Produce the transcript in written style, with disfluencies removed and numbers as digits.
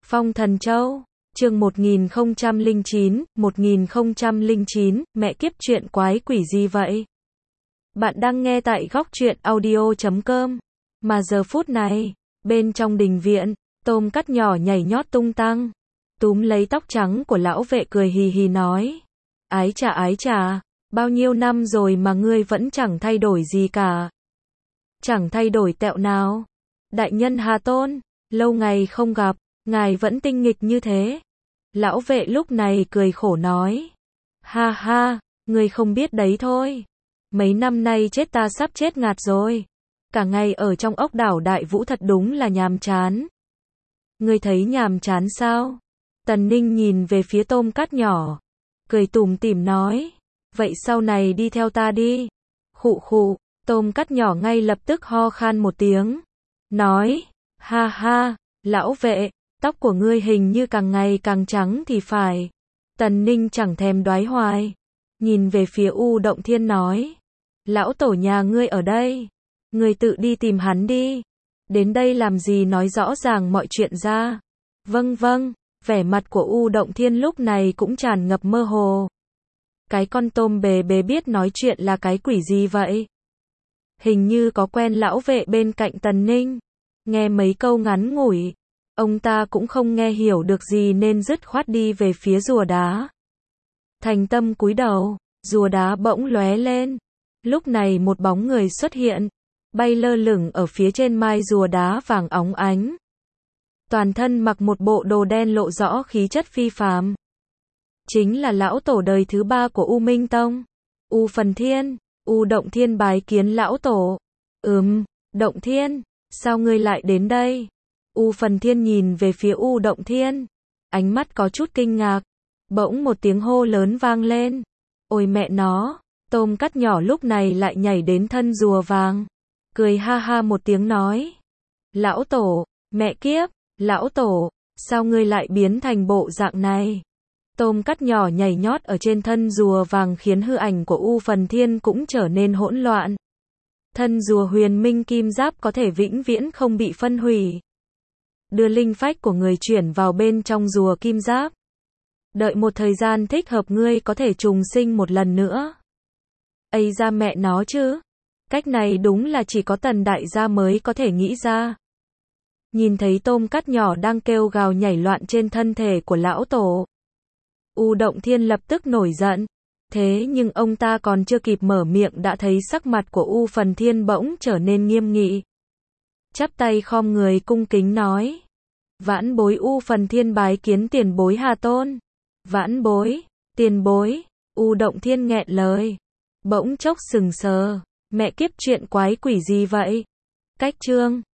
Phong Thần Châu, chương 1009, mẹ kiếp chuyện quái quỷ gì vậy? Bạn đang nghe tại góc truyện audio.com. Mà giờ phút này, bên trong đình viện, tôm cắt nhỏ nhảy nhót tung tăng, túm lấy tóc trắng của lão vệ cười hì hì nói. Ái chà, bao nhiêu năm rồi mà ngươi vẫn chẳng thay đổi gì cả. Chẳng thay đổi tẹo nào. Đại nhân Hà Tôn, lâu ngày không gặp, ngài vẫn tinh nghịch như thế. Lão vệ lúc này cười khổ nói. Ha ha, ngươi không biết đấy thôi. Mấy năm nay chết ta sắp chết ngạt rồi. Cả ngày ở trong ốc đảo Đại Vũ thật đúng là nhàm chán. Ngươi thấy nhàm chán sao? Tần Ninh nhìn về phía tôm cắt nhỏ, cười tủm tỉm nói. Vậy sau này đi theo ta đi. Khụ khụ, tôm cắt nhỏ ngay lập tức ho khan một tiếng. Nói, ha ha, lão vệ, tóc của ngươi hình như càng ngày càng trắng thì phải. Tần Ninh chẳng thèm đoái hoài. Nhìn về phía U Động Thiên nói. Lão tổ nhà ngươi ở đây. Ngươi tự đi tìm hắn đi. Đến đây làm gì nói rõ ràng mọi chuyện ra. Vâng, vẻ mặt của U Động Thiên lúc này cũng tràn ngập mơ hồ. Cái con tôm bề bề biết nói chuyện là cái quỷ gì vậy? Hình như có quen lão vệ bên cạnh Tần Ninh. Nghe mấy câu ngắn ngủi, ông ta cũng không nghe hiểu được gì nên dứt khoát đi về phía rùa đá. Thành tâm cúi đầu, rùa đá bỗng lóe lên. Lúc này một bóng người xuất hiện, bay lơ lửng ở phía trên mai rùa đá vàng óng ánh. Toàn thân mặc một bộ đồ đen lộ rõ khí chất phi phàm. Chính là lão tổ đời thứ 3 của U Minh Tông, U Phần Thiên. U Động Thiên bái kiến lão tổ. Động Thiên, sao ngươi lại đến đây? U Phần Thiên nhìn về phía U Động Thiên, ánh mắt có chút kinh ngạc. Bỗng một tiếng hô lớn vang lên. Ôi mẹ nó, tôm cắt nhỏ lúc này lại nhảy đến thân rùa vàng, cười ha ha một tiếng nói. Lão tổ, mẹ kiếp, lão tổ, sao ngươi lại biến thành bộ dạng này? Tôm cắt nhỏ nhảy nhót ở trên thân rùa vàng khiến hư ảnh của U Phần Thiên cũng trở nên hỗn loạn. Thân rùa huyền minh kim giáp có thể vĩnh viễn không bị phân hủy. Đưa linh phách của người chuyển vào bên trong rùa kim giáp. Đợi một thời gian thích hợp ngươi có thể trùng sinh một lần nữa. Ây ra mẹ nó chứ. Cách này đúng là chỉ có Tần đại gia mới có thể nghĩ ra. Nhìn thấy tôm cắt nhỏ đang kêu gào nhảy loạn trên thân thể của lão tổ, U Động Thiên lập tức nổi giận. Thế nhưng ông ta còn chưa kịp mở miệng đã thấy sắc mặt của U Phần Thiên bỗng trở nên nghiêm nghị. Chắp tay khom người cung kính nói. Vãn bối U Phần Thiên bái kiến tiền bối Hà Tôn. Vãn bối, tiền bối, U Động Thiên nghẹn lời. Bỗng chốc sừng sờ. Mẹ kiếp chuyện quái quỷ gì vậy? Cách chương